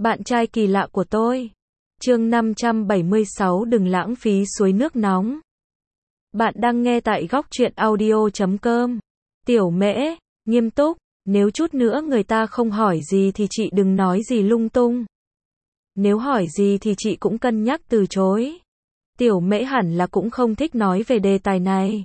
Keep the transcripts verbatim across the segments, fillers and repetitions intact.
Bạn trai kỳ lạ của tôi. Chương năm trăm bảy mươi sáu đừng lãng phí suối nước nóng. Bạn đang nghe tại góc truyện audio chấm com. Tiểu Mễ, nghiêm túc, nếu chút nữa người ta không hỏi gì thì chị đừng nói gì lung tung. Nếu hỏi gì thì chị cũng cân nhắc từ chối. Tiểu Mễ hẳn là cũng không thích nói về đề tài này.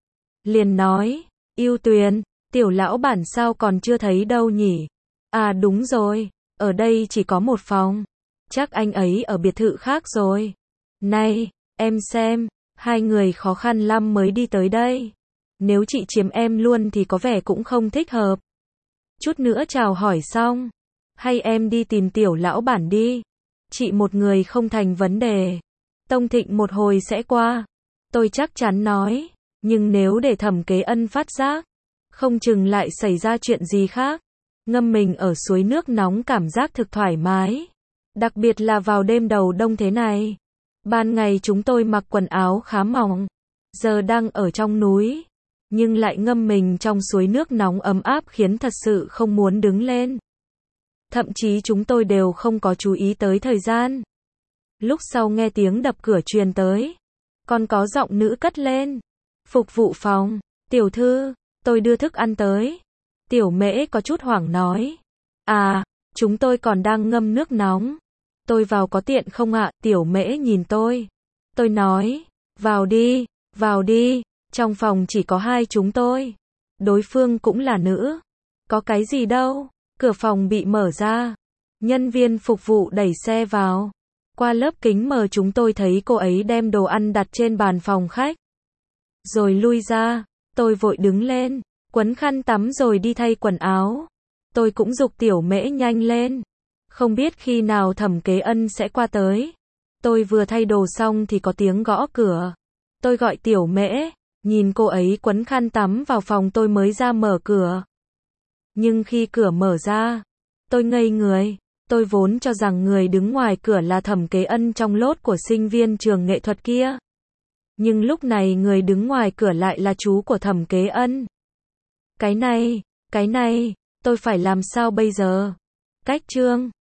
Liền nói, Yêu Tuyền, tiểu lão bản sao còn chưa thấy đâu nhỉ? À đúng rồi, ở đây chỉ có một phòng. Chắc anh ấy ở biệt thự khác rồi. Này, em xem, hai người khó khăn lắm mới đi tới đây. Nếu chị chiếm em luôn thì có vẻ cũng không thích hợp. Chút nữa chào hỏi xong, hay em đi tìm tiểu lão bản đi. Chị một người không thành vấn đề. Tông Thịnh một hồi sẽ qua. Tôi chắc chắn nói, nhưng nếu để Thẩm Kế Ân phát giác, không chừng lại xảy ra chuyện gì khác. Ngâm mình ở suối nước nóng cảm giác thực thoải mái. Đặc biệt là vào đêm đầu đông thế này. Ban ngày chúng tôi mặc quần áo khá mỏng. Giờ đang ở trong núi. Nhưng lại ngâm mình trong suối nước nóng ấm áp khiến thật sự không muốn đứng lên. Thậm chí chúng tôi đều không có chú ý tới thời gian. Lúc sau nghe tiếng đập cửa truyền tới. Còn có giọng nữ cất lên. Phục vụ phòng, tiểu thư, tôi đưa thức ăn tới. Tiểu Mễ có chút hoảng nói. À, chúng tôi còn đang ngâm nước nóng. Tôi vào có tiện không ạ? Tiểu Mễ nhìn tôi. Tôi nói, vào đi, vào đi, trong phòng chỉ có hai chúng tôi. Đối phương cũng là nữ. Có cái gì đâu, cửa phòng bị mở ra. Nhân viên phục vụ đẩy xe vào. Qua lớp kính mờ chúng tôi thấy cô ấy đem đồ ăn đặt trên bàn phòng khách. Rồi lui ra, tôi vội đứng lên, quấn khăn tắm rồi đi thay quần áo. Tôi cũng giục Tiểu Mễ nhanh lên. Không biết khi nào Thẩm Kế Ân sẽ qua tới. Tôi vừa thay đồ xong thì có tiếng gõ cửa. Tôi gọi Tiểu Mễ, nhìn cô ấy quấn khăn tắm vào phòng tôi mới ra mở cửa. Nhưng khi cửa mở ra, tôi ngây người. Tôi vốn cho rằng người đứng ngoài cửa là Thẩm Kế Ân trong lốt của sinh viên trường nghệ thuật kia. Nhưng lúc này người đứng ngoài cửa lại là chú của Thẩm Kế Ân. Cái này, cái này, tôi phải làm sao bây giờ? Cách chương